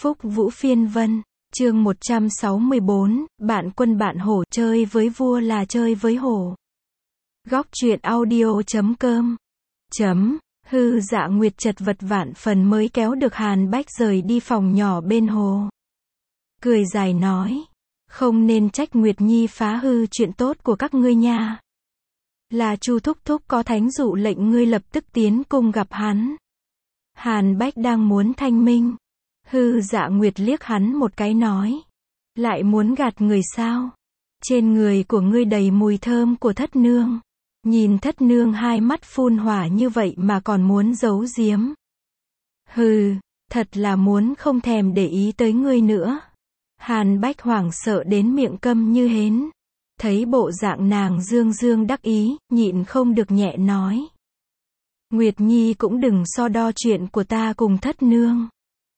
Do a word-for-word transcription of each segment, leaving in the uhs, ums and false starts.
Phúc Vũ Phiên Vân, chương một trăm sáu mươi bốn, bạn quân bạn hổ, chơi với vua là chơi với hổ. Góc truyện audio chấm com chấm Hư Dạ Nguyệt chật vật vạn phần mới kéo được Hàn Bách rời đi phòng nhỏ bên hồ. Cười dài nói, không nên trách Nguyệt Nhi phá hư chuyện tốt của các ngươi nha. Là Chu thúc thúc có thánh dụ lệnh ngươi lập tức tiến cung gặp hắn. Hàn Bách đang muốn thanh minh. Hư Dạ Nguyệt liếc hắn một cái nói, lại muốn gạt người sao? Trên người của ngươi đầy mùi thơm của thất nương. Nhìn thất nương hai mắt phun hỏa như vậy mà còn muốn giấu giếm. Hừ, thật là muốn không thèm để ý tới ngươi nữa. Hàn Bách hoảng sợ đến miệng câm như hến. Thấy bộ dạng nàng dương dương đắc ý, nhịn không được nhẹ nói. Nguyệt Nhi cũng đừng so đo chuyện của ta cùng thất nương.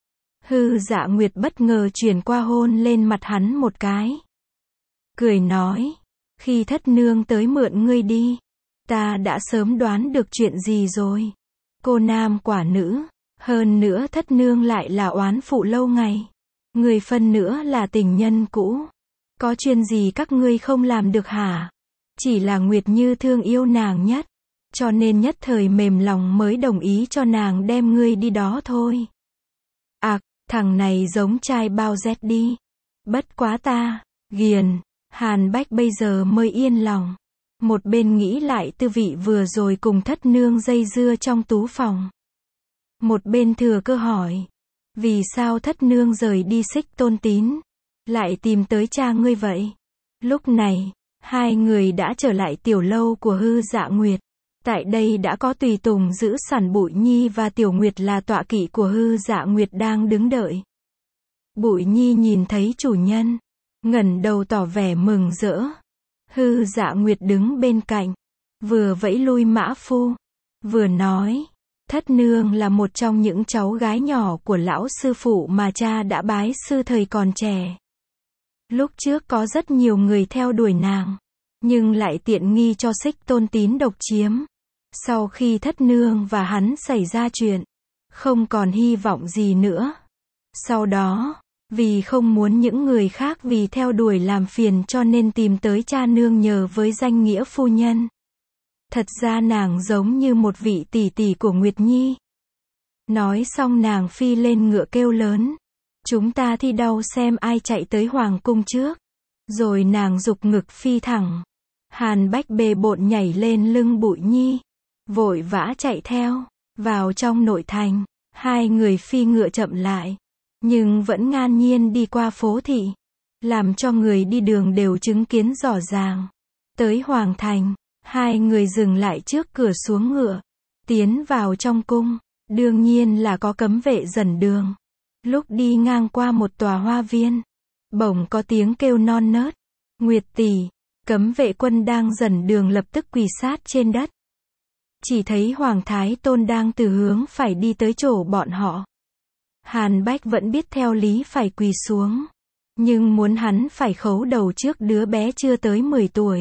Hư Dạ Nguyệt bất ngờ chuyển qua hôn lên mặt hắn một cái. Cười nói, khi thất nương tới mượn ngươi đi, ta đã sớm đoán được chuyện gì rồi. Cô nam quả nữ, hơn nữa thất nương lại là oán phụ lâu ngày. Người phân nữa là tình nhân cũ. Có chuyện gì các ngươi không làm được hả? Chỉ là Nguyệt Như thương yêu nàng nhất, cho nên nhất thời mềm lòng mới đồng ý cho nàng đem ngươi đi đó thôi. À, thằng này giống trai bao rét đi. Bất quá ta, ghiền. Hàn Bách bây giờ mới yên lòng. Một bên nghĩ lại tư vị vừa rồi cùng thất nương dây dưa trong tú phòng. Một bên thừa cơ hỏi, vì sao thất nương rời đi Xích Tôn Tín, lại tìm tới cha ngươi vậy? Lúc này, hai người đã trở lại tiểu lâu của Hư Dạ Nguyệt. Tại đây đã có tùy tùng giữ sẵn Bụi Nhi và Tiểu Nguyệt là tọa kỵ của Hư Dạ Nguyệt đang đứng đợi. Bụi Nhi nhìn thấy chủ nhân, ngẩng đầu tỏ vẻ mừng rỡ. Hư Dạ Nguyệt đứng bên cạnh, vừa vẫy lui mã phu, vừa nói, thất nương là một trong những cháu gái nhỏ của lão sư phụ mà cha đã bái sư thời còn trẻ. Lúc trước có rất nhiều người theo đuổi nàng, nhưng lại tiện nghi cho Xích Tôn Tín độc chiếm. Sau khi thất nương và hắn xảy ra chuyện, không còn hy vọng gì nữa. Sau đó, vì không muốn những người khác vì theo đuổi làm phiền cho nên tìm tới cha nương nhờ với danh nghĩa phu nhân. Thật ra nàng giống như một vị tỷ tỷ của Nguyệt Nhi. Nói xong nàng phi lên ngựa kêu lớn, chúng ta thi đấu xem ai chạy tới hoàng cung trước. Rồi nàng giục ngực phi thẳng. Hàn Bách bề bộn nhảy lên lưng Bụi Nhi, vội vã chạy theo. Vào trong nội thành, hai người phi ngựa chậm lại, nhưng vẫn ngang nhiên đi qua phố thị, làm cho người đi đường đều chứng kiến rõ ràng. Tới hoàng thành, hai người dừng lại trước cửa xuống ngựa, tiến vào trong cung, đương nhiên là có cấm vệ dẫn đường. Lúc đi ngang qua một tòa hoa viên, bỗng có tiếng kêu non nớt, Nguyệt tỷ. Cấm vệ quân đang dẫn đường lập tức quỳ sát trên đất. Chỉ thấy Hoàng Thái Tôn đang từ hướng phải đi tới chỗ bọn họ. Hàn Bách vẫn biết theo lý phải quỳ xuống, nhưng muốn hắn phải khấu đầu trước đứa bé chưa tới mười tuổi.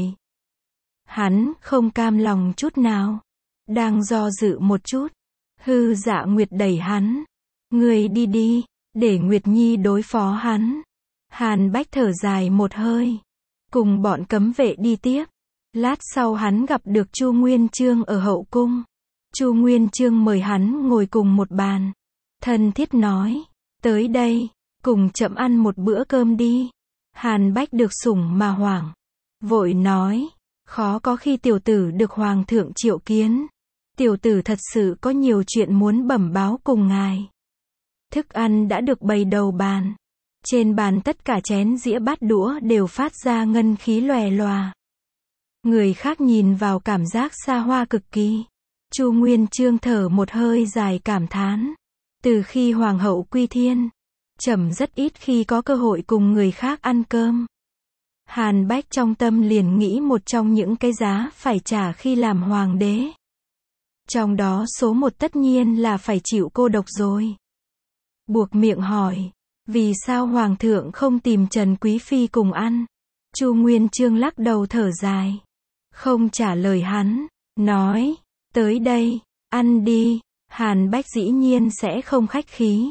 Hắn không cam lòng chút nào, đang do dự một chút. Hư Dạ Nguyệt đẩy hắn, người đi đi, để Nguyệt Nhi đối phó hắn. Hàn Bách thở dài một hơi, cùng bọn cấm vệ đi tiếp. Lát sau hắn gặp được Chu Nguyên Chương ở hậu cung. Chu Nguyên Chương mời hắn ngồi cùng một bàn, thân thiết nói, tới đây, cùng chậm ăn một bữa cơm đi. Hàn Bách được sủng mà hoảng, vội nói, khó có khi tiểu tử được hoàng thượng triệu kiến. Tiểu tử thật sự có nhiều chuyện muốn bẩm báo cùng ngài. Thức ăn đã được bày đầu bàn. Trên bàn tất cả chén dĩa bát đũa đều phát ra ngân khí lòe loà. Người khác nhìn vào cảm giác xa hoa cực kỳ. Chu Nguyên Chương thở một hơi dài cảm thán. Từ khi hoàng hậu quy thiên, trẫm rất ít khi có cơ hội cùng người khác ăn cơm. Hàn Bách trong tâm liền nghĩ một trong những cái giá phải trả khi làm hoàng đế. Trong đó số một tất nhiên là phải chịu cô độc rồi. Buộc miệng hỏi, vì sao hoàng thượng không tìm Trần Quý Phi cùng ăn? Chu Nguyên Chương lắc đầu thở dài, không trả lời hắn, nói, tới đây, ăn đi. Hàn Bách dĩ nhiên sẽ không khách khí,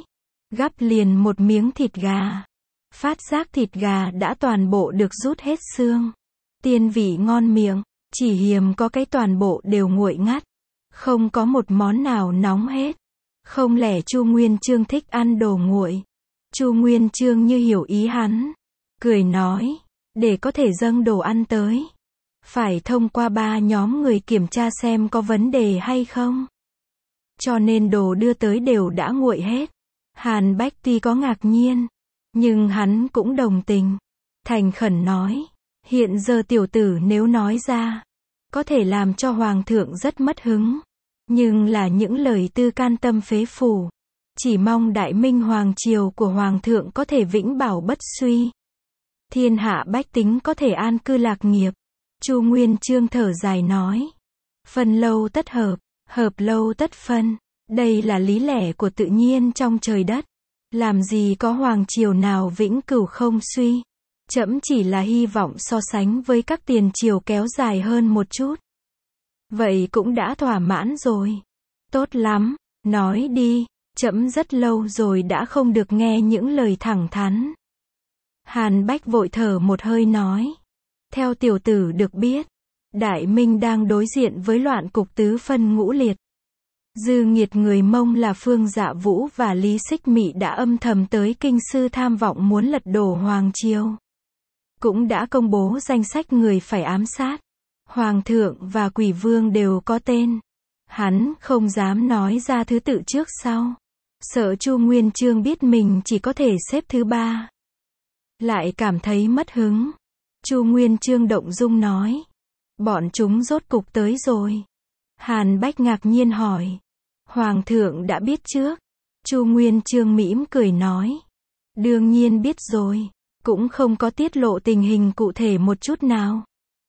Gắp liền một miếng thịt gà. Phát giác thịt gà đã toàn bộ được rút hết xương. Tiên vị ngon miệng, chỉ hiềm có cái toàn bộ đều nguội ngắt. Không có một món nào nóng hết. Không lẽ Chu Nguyên Chương thích ăn đồ nguội? Chu Nguyên Chương như hiểu ý hắn. Cười nói, để có thể dâng đồ ăn tới. Phải thông qua ba nhóm người kiểm tra xem có vấn đề hay không. Cho nên đồ đưa tới đều đã nguội hết. Hàn Bách tuy có ngạc nhiên, nhưng hắn cũng đồng tình. Thành khẩn nói, hiện giờ tiểu tử nếu nói ra, có thể làm cho Hoàng thượng rất mất hứng. Nhưng là những lời tư can tâm phế phủ. Chỉ mong Đại Minh Hoàng triều của Hoàng thượng có thể vĩnh bảo bất suy. Thiên hạ bách tính có thể an cư lạc nghiệp. Chu Nguyên Chương thở dài nói. Phân lâu tất hợp, hợp lâu tất phân. Đây là lý lẽ của tự nhiên trong trời đất. Làm gì có hoàng triều nào vĩnh cửu không suy. Trẫm chỉ là hy vọng so sánh với các tiền triều kéo dài hơn một chút. Vậy cũng đã thỏa mãn rồi. Tốt lắm, nói đi, trẫm rất lâu rồi đã không được nghe những lời thẳng thắn. Hàn Bách vội thở một hơi nói. Theo tiểu tử được biết, Đại Minh đang đối diện với loạn cục tứ phân ngũ liệt. Dư nghiệt người Mông là Phương Dạ Vũ và Lý Xích Mị đã âm thầm tới kinh sư tham vọng muốn lật đổ Hoàng triều. Cũng đã công bố danh sách người phải ám sát. Hoàng thượng và quỷ vương đều có tên. Hắn không dám nói ra thứ tự trước sau. Sợ Chu Nguyên Chương biết mình chỉ có thể xếp thứ ba. Lại cảm thấy mất hứng. Chu Nguyên Chương động dung nói. Bọn chúng rốt cục tới rồi. Hàn Bách ngạc nhiên hỏi. Hoàng thượng đã biết trước. Chu Nguyên Chương mỉm cười nói. Đương nhiên biết rồi. Cũng không có tiết lộ tình hình cụ thể một chút nào.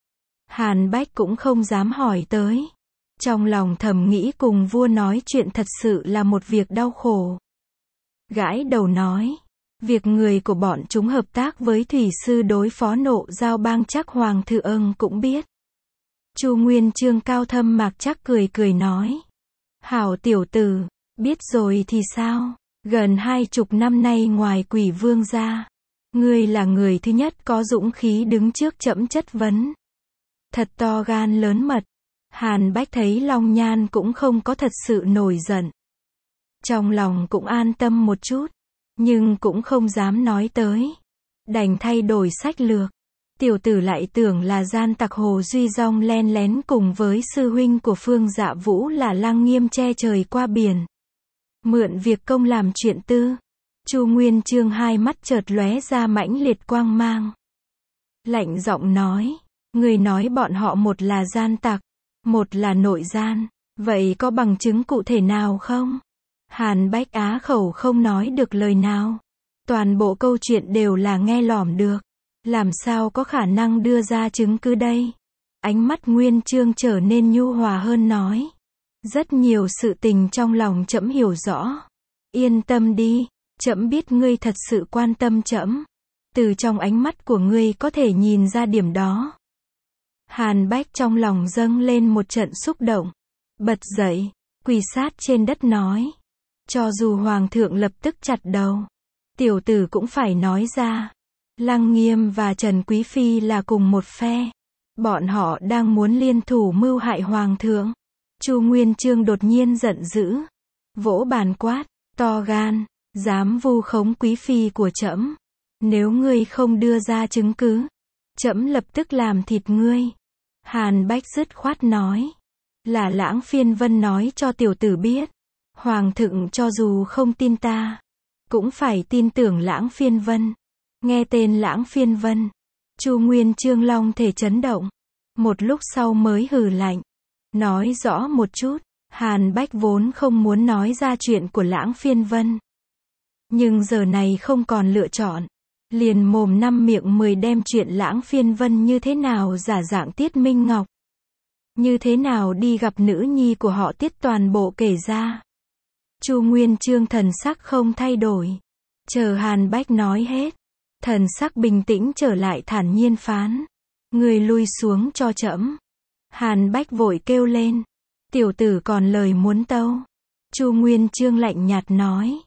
Hàn Bách cũng không dám hỏi tới. Trong lòng thầm nghĩ cùng vua nói chuyện thật sự là một việc đau khổ. Gãi đầu nói. Việc người của bọn chúng hợp tác với thủy sư đối phó Nộ Giao Bang chắc Hoàng thượng cũng biết. Chu Nguyên Chương cao thâm mạc chắc cười cười nói. Hảo tiểu tử, biết rồi thì sao? Gần hai chục năm nay ngoài quỷ vương ra, ngươi là người thứ nhất có dũng khí đứng trước trẫm chất vấn. Thật to gan lớn mật. Hàn Bách thấy Long Nhan cũng không có thật sự nổi giận. Trong lòng cũng an tâm một chút, nhưng cũng không dám nói tới. Đành thay đổi sách lược. Tiểu tử lại tưởng là gian tặc Hồ Duy Dong len lén cùng với sư huynh của Phương Dạ Vũ là Lăng Nghiêm che trời qua biển. Mượn việc công làm chuyện tư. Chu Nguyên Chương hai mắt chợt lóe ra mãnh liệt quang mang. Lạnh giọng nói. Người nói bọn họ một là gian tặc, một là nội gian. Vậy có bằng chứng cụ thể nào không? Hàn Bách á khẩu không nói được lời nào. Toàn bộ câu chuyện đều là nghe lỏm được. Làm sao có khả năng đưa ra chứng cứ đây? Ánh mắt Nguyên Chương trở nên nhu hòa hơn nói. Rất nhiều sự tình trong lòng trẫm hiểu rõ. Yên tâm đi, trẫm biết ngươi thật sự quan tâm trẫm. Từ trong ánh mắt của ngươi có thể nhìn ra điểm đó. Hàn Bách trong lòng dâng lên một trận xúc động. Bật dậy, quỳ sát trên đất nói. Cho dù Hoàng thượng lập tức chặt đầu, tiểu tử cũng phải nói ra. Lăng Nghiêm và Trần Quý Phi là cùng một phe. Bọn họ đang muốn liên thủ mưu hại Hoàng thượng. Chu Nguyên Chương đột nhiên giận dữ. Vỗ bàn quát, to gan, dám vu khống Quý Phi của trẫm. Nếu ngươi không đưa ra chứng cứ, trẫm lập tức làm thịt ngươi. Hàn Bách dứt khoát nói. Là Lãng Phiên Vân nói cho tiểu tử biết. Hoàng thượng cho dù không tin ta, cũng phải tin tưởng Lãng Phiên Vân. Nghe tên Lãng Phiên Vân, Chu Nguyên Chương long thể chấn động. Một lúc sau mới hừ lạnh. Nói rõ một chút. Hàn Bách vốn không muốn nói ra chuyện của Lãng Phiên Vân. Nhưng giờ này không còn lựa chọn. Liền mồm năm miệng mười đem chuyện Lãng Phiên Vân như thế nào giả dạng Tiết Minh Ngọc. Như thế nào đi gặp nữ nhi của họ Tiết toàn bộ kể ra. Chu Nguyên Chương thần sắc không thay đổi. Chờ Hàn Bách nói hết. Thần sắc bình tĩnh trở lại thản nhiên phán. Người lui xuống cho trẫm. Hàn Bách vội kêu lên. Tiểu tử còn lời muốn tâu. Chu Nguyên Chương lạnh nhạt nói.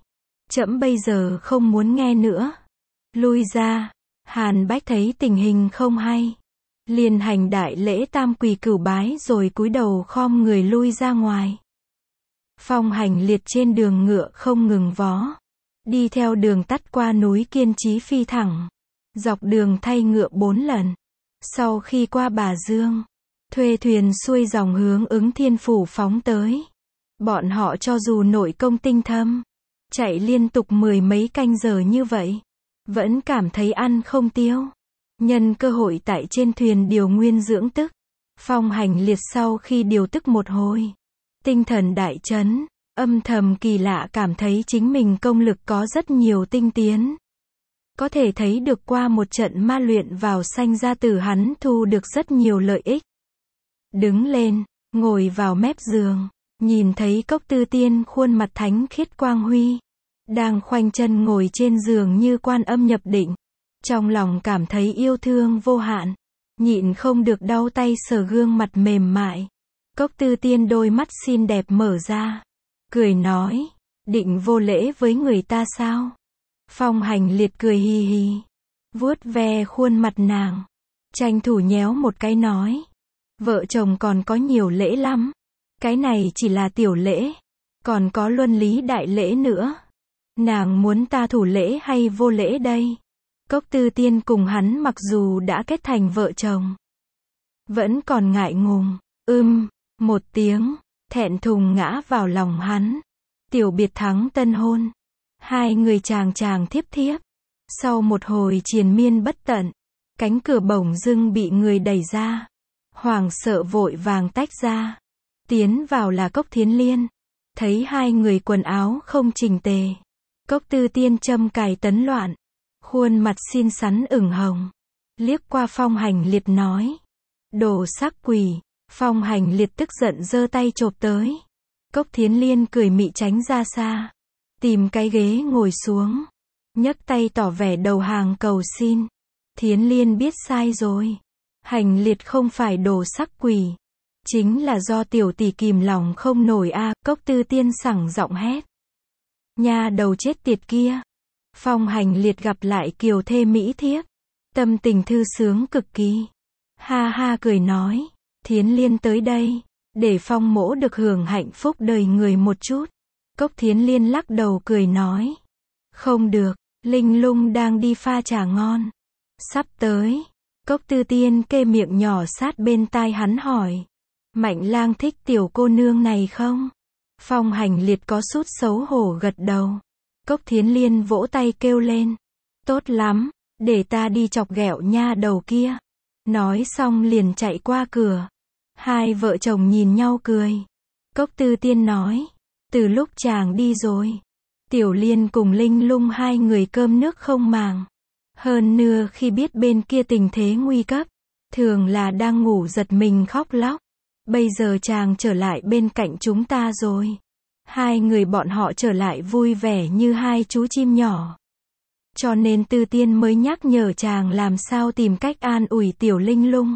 Trẫm bây giờ không muốn nghe nữa. Lui ra. Hàn Bách thấy tình hình không hay, liền hành đại lễ tam quỳ cửu bái rồi cúi đầu khom người lui ra ngoài. Phong Hành Liệt trên đường ngựa không ngừng vó, đi theo đường tắt qua núi kiên chí phi thẳng, dọc đường thay ngựa bốn lần. Sau khi qua Bà Dương, thuê thuyền xuôi dòng hướng Ứng Thiên Phủ phóng tới. Bọn họ cho dù nội công tinh thâm, chạy liên tục mười mấy canh giờ như vậy, vẫn cảm thấy ăn không tiêu. Nhân cơ hội tại trên thuyền điều nguyên dưỡng tức, Phong Hành Liệt sau khi điều tức một hồi, tinh thần đại chấn, âm thầm kỳ lạ cảm thấy chính mình công lực có rất nhiều tinh tiến. Có thể thấy được qua một trận ma luyện vào sanh ra từ hắn thu được rất nhiều lợi ích. Đứng lên, ngồi vào mép giường, nhìn thấy Cốc Tư Tiên khuôn mặt thánh khiết quang huy, đang khoanh chân ngồi trên giường như quan âm nhập định. Trong lòng cảm thấy yêu thương vô hạn, nhịn không được đau tay sờ gương mặt mềm mại. Cốc Tư Tiên đôi mắt xinh đẹp mở ra, cười nói, định vô lễ với người ta sao? Phong Hành Liệt cười hì hì, vuốt ve khuôn mặt nàng, tranh thủ nhéo một cái nói, vợ chồng còn có nhiều lễ lắm, cái này chỉ là tiểu lễ, còn có luân lý đại lễ nữa. Nàng muốn ta thủ lễ hay vô lễ đây? Cốc Tư Tiên cùng hắn mặc dù đã kết thành vợ chồng, vẫn còn ngại ngùng, ưm, một tiếng, thẹn thùng ngã vào lòng hắn. Tiểu biệt thắng tân hôn, hai người chàng chàng thiếp thiếp. Sau một hồi triền miên bất tận, cánh cửa bỗng dưng bị người đẩy ra. Hoảng sợ vội vàng tách ra. Tiến vào là Cốc Thiến Liên. Thấy hai người quần áo không chỉnh tề, Cốc Tư Tiên châm cài tấn loạn, khuôn mặt xinh xắn ửng hồng, liếc qua Phong Hành Liệt nói, đồ sắc quỷ. Phong Hành Liệt tức giận giơ tay chộp tới. Cốc Thiến Liên cười mị tránh ra xa, tìm cái ghế ngồi xuống, nhấc tay tỏ vẻ đầu hàng cầu xin. Thiến Liên biết sai rồi, Hành Liệt không phải đồ sắc quỷ, chính là do tiểu tỷ kìm lòng không nổi a. À. Cốc Tư Tiên sẳng giọng hét, nha đầu chết tiệt kia. Phong Hành Liệt gặp lại kiều thê mỹ thiếp, tâm tình thư sướng cực kỳ, ha ha cười nói, Thiến Liên tới đây, để Phong mỗ được hưởng hạnh phúc đời người một chút. Cốc Thiến Liên lắc đầu cười nói, không được, Linh Lung đang đi pha trà ngon, sắp tới. Cốc Tư Tiên kê miệng nhỏ sát bên tai hắn hỏi, Mạnh lang thích tiểu cô nương này không? Phong Hành Liệt có chút xấu hổ gật đầu. Cốc Thiến Liên vỗ tay kêu lên, tốt lắm, để ta đi chọc ghẹo nha đầu kia. Nói xong liền chạy qua cửa. Hai vợ chồng nhìn nhau cười. Cốc Tư Tiên nói, từ lúc chàng đi rồi, Tiểu Liên cùng Linh Lung hai người cơm nước không màng. Hơn nữa khi biết bên kia tình thế nguy cấp, thường là đang ngủ giật mình khóc lóc. Bây giờ chàng trở lại bên cạnh chúng ta rồi. Hai người bọn họ trở lại vui vẻ như hai chú chim nhỏ. Cho nên Tư Tiên mới nhắc nhở chàng làm sao tìm cách an ủi Tiểu Linh Lung.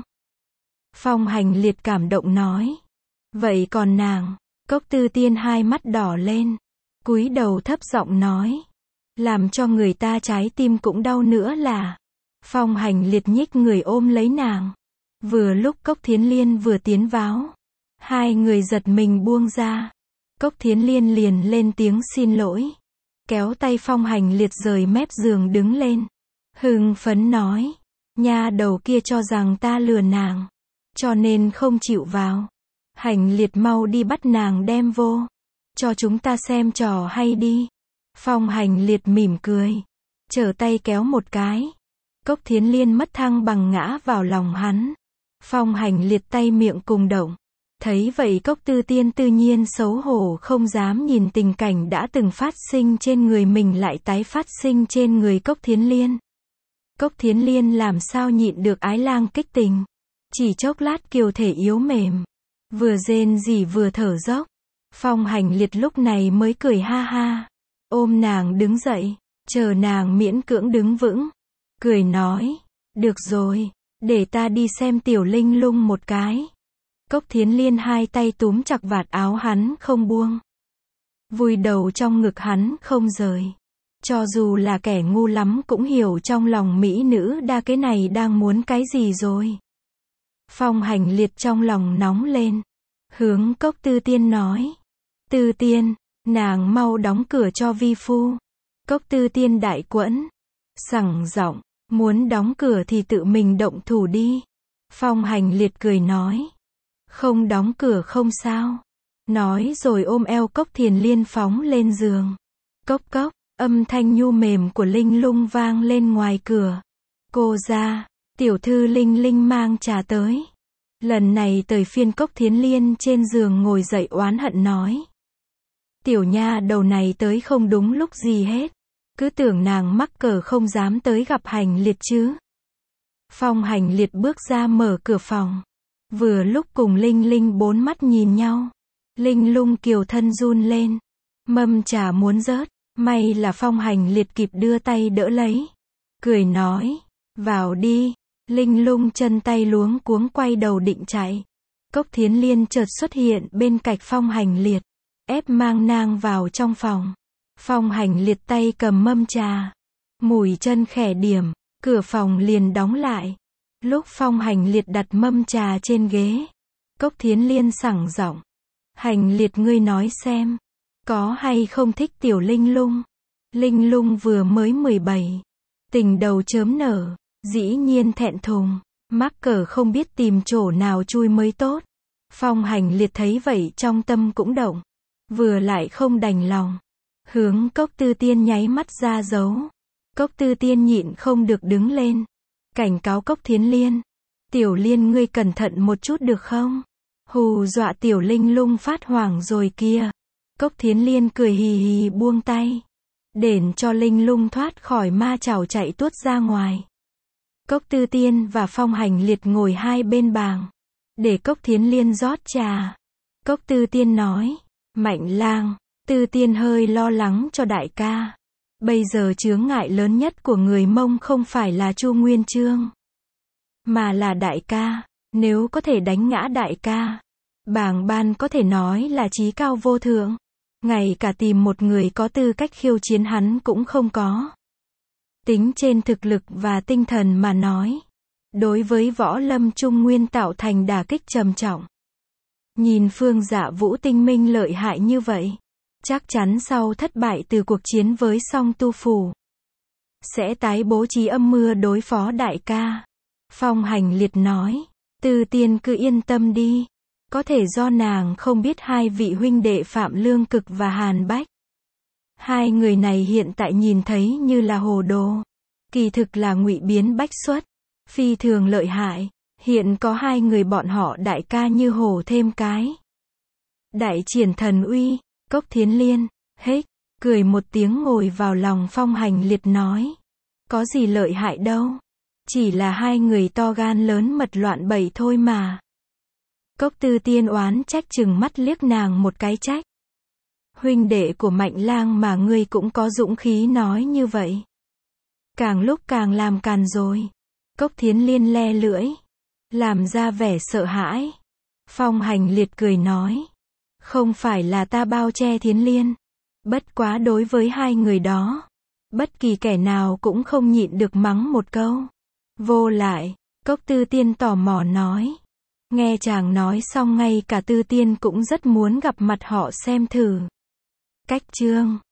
Phong Hành Liệt cảm động nói, vậy còn nàng? Cốc Tư Tiên hai mắt đỏ lên, cúi đầu thấp giọng nói, làm cho người ta trái tim cũng đau nữa là. Phong Hành Liệt nhích người ôm lấy nàng. Vừa lúc Cốc Thiến Liên vừa tiến vào, hai người giật mình buông ra. Cốc Thiến Liên liền lên tiếng xin lỗi, kéo tay Phong Hành Liệt rời mép giường đứng lên, hưng phấn nói, nha đầu kia cho rằng ta lừa nàng, cho nên không chịu vào. Hành Liệt mau đi bắt nàng đem vô, cho chúng ta xem trò hay đi. Phong Hành Liệt mỉm cười, trở tay kéo một cái. Cốc Thiến Liên mất thăng bằng ngã vào lòng hắn. Phong Hành Liệt tay miệng cùng động. Thấy vậy Cốc Tư Tiên tự nhiên xấu hổ không dám nhìn tình cảnh đã từng phát sinh trên người mình lại tái phát sinh trên người Cốc Thiến Liên. Cốc Thiến Liên làm sao nhịn được ái lang kích tình. Chỉ chốc lát kiều thể yếu mềm, vừa rên rỉ vừa thở dốc. Phong Hành Liệt lúc này mới cười ha ha, ôm nàng đứng dậy, chờ nàng miễn cưỡng đứng vững, cười nói, được rồi, để ta đi xem Tiểu Linh Lung một cái. Cốc Thiến Liên hai tay túm chặt vạt áo hắn không buông, vùi đầu trong ngực hắn không rời. Cho dù là kẻ ngu lắm cũng hiểu trong lòng mỹ nữ đa kế này đang muốn cái gì rồi. Phong Hành Liệt trong lòng nóng lên. Hướng Cốc Tư Tiên nói. Tư Tiên, nàng mau đóng cửa cho vi phu. Cốc Tư Tiên đại quẫn. Sẳng giọng, muốn đóng cửa thì tự mình động thủ đi. Phong Hành Liệt cười nói. Không đóng cửa không sao. Nói rồi ôm eo Cốc Thiền Liên phóng lên giường. Cốc cốc, âm thanh nhu mềm của Linh Lung vang lên ngoài cửa. Cô ra, tiểu thư Linh Linh mang trà tới. Lần này tới phiên Cốc Thiến Liên trên giường ngồi dậy oán hận nói. Tiểu nha đầu này tới không đúng lúc gì hết. Cứ tưởng nàng mắc cỡ không dám tới gặp Hành Liệt chứ. Phong Hành Liệt bước ra mở cửa phòng. Vừa lúc cùng Linh Linh bốn mắt nhìn nhau. Linh Lung kiều thân run lên. Mâm trà muốn rớt. May là Phong Hành Liệt kịp đưa tay đỡ lấy. Cười nói. Vào đi. Linh Lung chân tay luống cuống quay đầu định chạy. Cốc Thiến Liên chợt xuất hiện bên cạnh Phong Hành Liệt. Ép mang nàng vào trong phòng. Phong Hành Liệt tay cầm mâm trà. Mùi chân khẽ điểm. Cửa phòng liền đóng lại. Lúc Phong Hành Liệt đặt mâm trà trên ghế. Cốc Thiến Liên sẳng giọng. Hành Liệt ngươi nói xem. Có hay không thích tiểu Linh Lung? Linh Lung vừa mới mười bảy. Tình đầu chớm nở. Dĩ nhiên thẹn thùng. Mắc cỡ không biết tìm chỗ nào chui mới tốt. Phong Hành Liệt thấy vậy trong tâm cũng động. Vừa lại không đành lòng. Hướng Cốc Tư Tiên nháy mắt ra dấu. Cốc Tư Tiên nhịn không được đứng lên. Cảnh cáo Cốc Thiến Liên. Tiểu Liên ngươi cẩn thận một chút được không? Hù dọa tiểu Linh Lung phát hoảng rồi kia. Cốc Thiến Liên cười hì hì buông tay. Đền cho Linh Lung thoát khỏi ma chảo chạy tuốt ra ngoài. Cốc Tư Tiên và Phong Hành Liệt ngồi hai bên bàn. Để Cốc Thiến Liên rót trà. Cốc Tư Tiên nói. Mạnh lang, Tư Tiên hơi lo lắng cho đại ca. Bây giờ chướng ngại lớn nhất của người Mông không phải là Chu Nguyên Chương. Mà là đại ca. Nếu có thể đánh ngã đại ca. Bàng Ban có thể nói là chí cao vô thượng. Ngay cả tìm một người có tư cách khiêu chiến hắn cũng không có. Tính trên thực lực và tinh thần mà nói. Đối với võ lâm Trung Nguyên tạo thành đả kích trầm trọng. Nhìn Phương Dạ Vũ tinh minh lợi hại như vậy. Chắc chắn sau thất bại từ cuộc chiến với Song Tu Phủ. Sẽ tái bố trí âm mưa đối phó đại ca. Phong Hành Liệt nói. Tư Tiên cứ yên tâm đi. Có thể do nàng không biết hai vị huynh đệ Phạm Lương Cực và Hàn Bách. Hai người này hiện tại nhìn thấy như là hồ đồ. Kỳ thực là ngụy biến bách xuất. Phi thường lợi hại. Hiện có hai người bọn họ đại ca như hổ thêm cái. Đại triển thần uy. Cốc Thiến Liên. Hếch. Cười một tiếng ngồi vào lòng Phong Hành Liệt nói. Có gì lợi hại đâu. Chỉ là hai người to gan lớn mật loạn bậy thôi mà. Cốc Tư Tiên oán trách chừng mắt liếc nàng một cái trách. Huynh đệ của Mạnh lang mà ngươi cũng có dũng khí nói như vậy. Càng lúc càng làm càn rồi. Cốc Thiến Liên le lưỡi. Làm ra vẻ sợ hãi. Phong Hành Liệt cười nói. Không phải là ta bao che Thiến Liên. Bất quá đối với hai người đó. Bất kỳ kẻ nào cũng không nhịn được mắng một câu. Vô lại. Cốc Tư Tiên tò mò nói. Nghe chàng nói xong ngay cả Tư Tiên cũng rất muốn gặp mặt họ xem thử. Cách chương